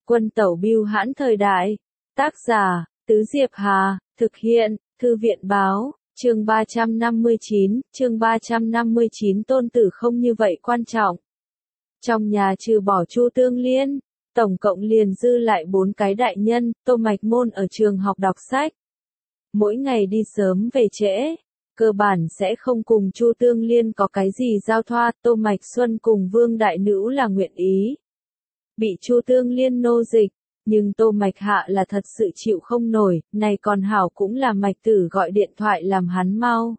Quân tẩu bưu hãn thời đại. Tác giả, Tứ Diệp Hà, thực hiện, Thư viện báo, chương 359, tôn tử không như vậy quan trọng. Trong nhà trừ bỏ Chu Tương Liên, tổng cộng liền dư lại 4 cái đại nhân, Tô Mạch Môn ở trường học đọc sách. Mỗi ngày đi sớm về trễ, cơ bản sẽ không cùng Chu Tương Liên có cái gì giao thoa, Tô Mạch Xuân cùng Vương Đại Nữ là nguyện ý. Bị Chu Tương Liên nô dịch, nhưng Tô Mạch Hạ là thật sự chịu không nổi, này còn hảo cũng là Mạch Tử gọi điện thoại làm hắn mau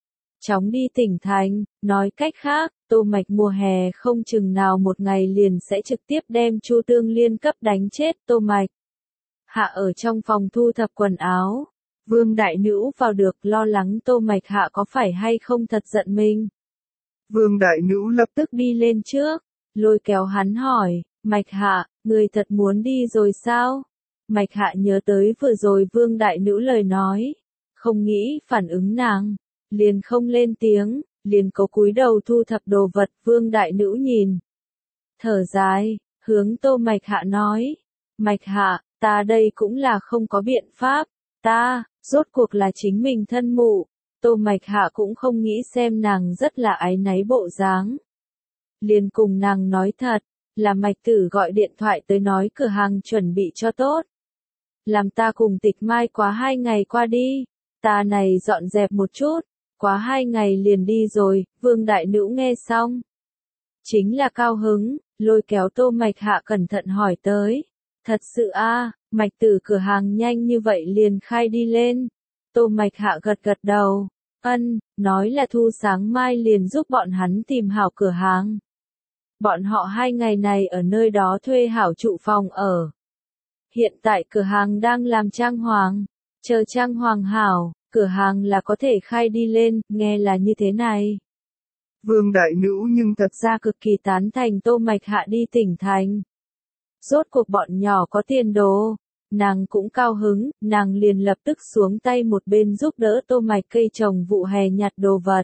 chóng đi tỉnh thành, nói cách khác, Tô Mạch mùa hè không chừng nào một ngày liền sẽ trực tiếp đem Chu Tương Liên cấp đánh chết. Tô Mạch Hạ ở trong phòng thu thập quần áo, Vương Đại Nữ vào được lo lắng Tô Mạch Hạ có phải hay không thật giận mình. Vương Đại Nữ lập tức đi lên trước, lôi kéo hắn hỏi, Mạch Hạ, người thật muốn đi rồi sao? Mạch Hạ nhớ tới vừa rồi Vương Đại Nữ lời nói, không nghĩ phản ứng nàng, liền không lên tiếng, liền có cúi đầu thu thập đồ vật. Vương Đại Nữ nhìn, thở dài, hướng Tô Mạch Hạ nói, Mạch Hạ, ta đây cũng là không có biện pháp, ta, rốt cuộc là chính mình thân mụ. Tô Mạch Hạ cũng không nghĩ xem nàng rất là áy náy bộ dáng. Liền cùng nàng nói thật, là Mạch Tử gọi điện thoại tới nói cửa hàng chuẩn bị cho tốt. Làm ta cùng Tịch Mai quá 2 ngày qua đi, ta này dọn dẹp một chút, quá 2 ngày liền đi rồi. Vương Đại Nữ nghe xong, chính là cao hứng, lôi kéo Tô Mạch Hạ cẩn thận hỏi tới, thật sự a, Mạch Tử cửa hàng nhanh như vậy liền khai đi lên. Tô Mạch Hạ gật gật đầu, nói là thu sáng mai liền giúp bọn hắn tìm hảo cửa hàng. Bọn họ 2 ngày này ở nơi đó thuê hảo trụ phòng ở. Hiện tại cửa hàng đang làm trang hoàng, chờ trang hoàng hảo, cửa hàng là có thể khai đi lên, nghe là như thế này. Vương Đại Nữ nhưng thật ra cực kỳ tán thành Tô Mạch Hạ đi tỉnh thành. Rốt cuộc bọn nhỏ có tiền đồ, nàng cũng cao hứng, nàng liền lập tức xuống tay một bên giúp đỡ Tô Mạch cây trồng vụ hè nhặt đồ vật.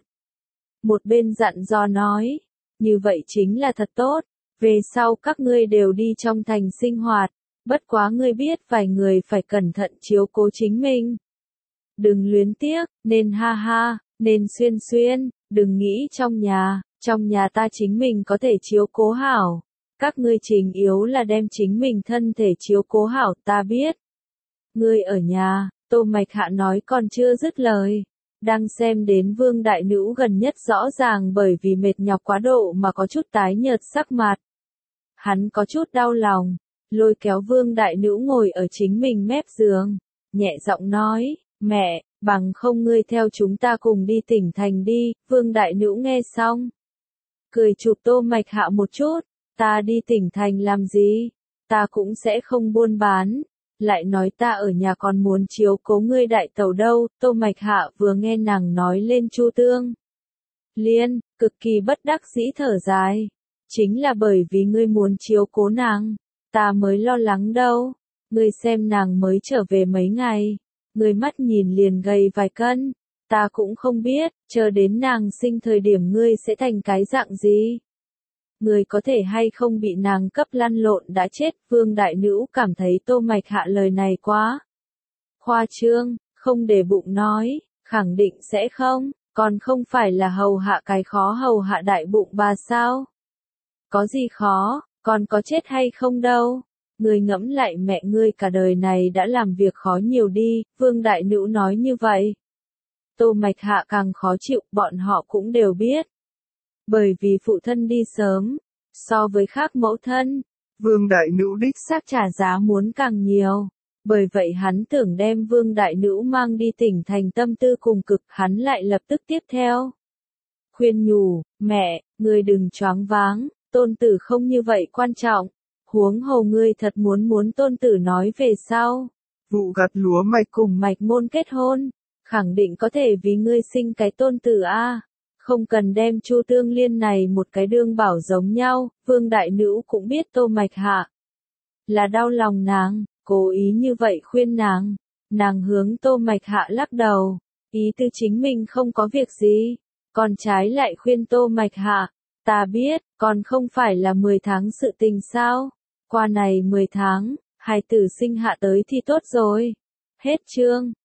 Một bên dặn dò nói, như vậy chính là thật tốt, về sau các ngươi đều đi trong thành sinh hoạt, bất quá ngươi biết vài người phải cẩn thận chiếu cố chính mình. Đừng luyến tiếc, nên ha ha, nên xuyên xuyên, đừng nghĩ trong nhà ta chính mình có thể chiếu cố hảo. Các ngươi chính yếu là đem chính mình thân thể chiếu cố hảo, ta biết. Ngươi ở nhà, Tô Mạch Hạ nói còn chưa dứt lời. Đang xem đến Vương Đại Nữ gần nhất rõ ràng bởi vì mệt nhọc quá độ mà có chút tái nhợt sắc mặt. Hắn có chút đau lòng, lôi kéo Vương Đại Nữ ngồi ở chính mình mép giường, nhẹ giọng nói, mẹ, bằng không ngươi theo chúng ta cùng đi tỉnh thành đi. Vương Đại Nữ nghe xong, cười chụp Tô Mạch Hạ một chút, ta đi tỉnh thành làm gì, ta cũng sẽ không buôn bán. Lại nói ta ở nhà còn muốn chiếu cố ngươi đại tẩu đâu. Tô Mạch Hạ vừa nghe nàng nói lên Chu Tương Liên, cực kỳ bất đắc dĩ thở dài. Chính là bởi vì ngươi muốn chiếu cố nàng, ta mới lo lắng đâu. Ngươi xem nàng mới trở về mấy ngày, ngươi mắt nhìn liền gầy vài cân, ta cũng không biết, chờ đến nàng sinh thời điểm ngươi sẽ thành cái dạng gì. Người có thể hay không bị nàng cấp lăn lộn đã chết. Vương Đại Nữ cảm thấy Tô Mạch Hạ lời này quá khoa trương, không để bụng nói, khẳng định sẽ không, còn không phải là hầu hạ cái khó hầu hạ đại bụng bà sao? Có gì khó, còn có chết hay không đâu. Người ngẫm lại mẹ ngươi cả đời này đã làm việc khó nhiều đi. Vương Đại Nữ nói như vậy, Tô Mạch Hạ càng khó chịu. Bọn họ cũng đều biết, bởi vì phụ thân đi sớm, so với khác mẫu thân, Vương Đại Nữ đích xác trả giá muốn càng nhiều. Bởi vậy hắn tưởng đem Vương Đại Nữ mang đi tỉnh thành tâm tư cùng cực. Hắn lại lập tức tiếp theo khuyên nhủ, mẹ, ngươi đừng choáng váng, tôn tử không như vậy quan trọng. Huống hồ ngươi thật muốn tôn tử nói về sau vụ gặt lúa mạch cùng Mạch Môn kết hôn, khẳng định có thể vì ngươi sinh cái tôn tử a. Không cần đem Chu Tương Liên này một cái đương bảo giống nhau. Vương Đại Nữ cũng biết Tô Mạch Hạ là đau lòng nàng, cố ý như vậy khuyên nàng. Nàng hướng Tô Mạch Hạ lắc đầu, ý tư chính mình không có việc gì, còn trái lại khuyên Tô Mạch Hạ, ta biết, còn không phải là 10 tháng sự tình sao? Qua này 10 tháng, hài tử sinh hạ tới thì tốt rồi. Hết chương.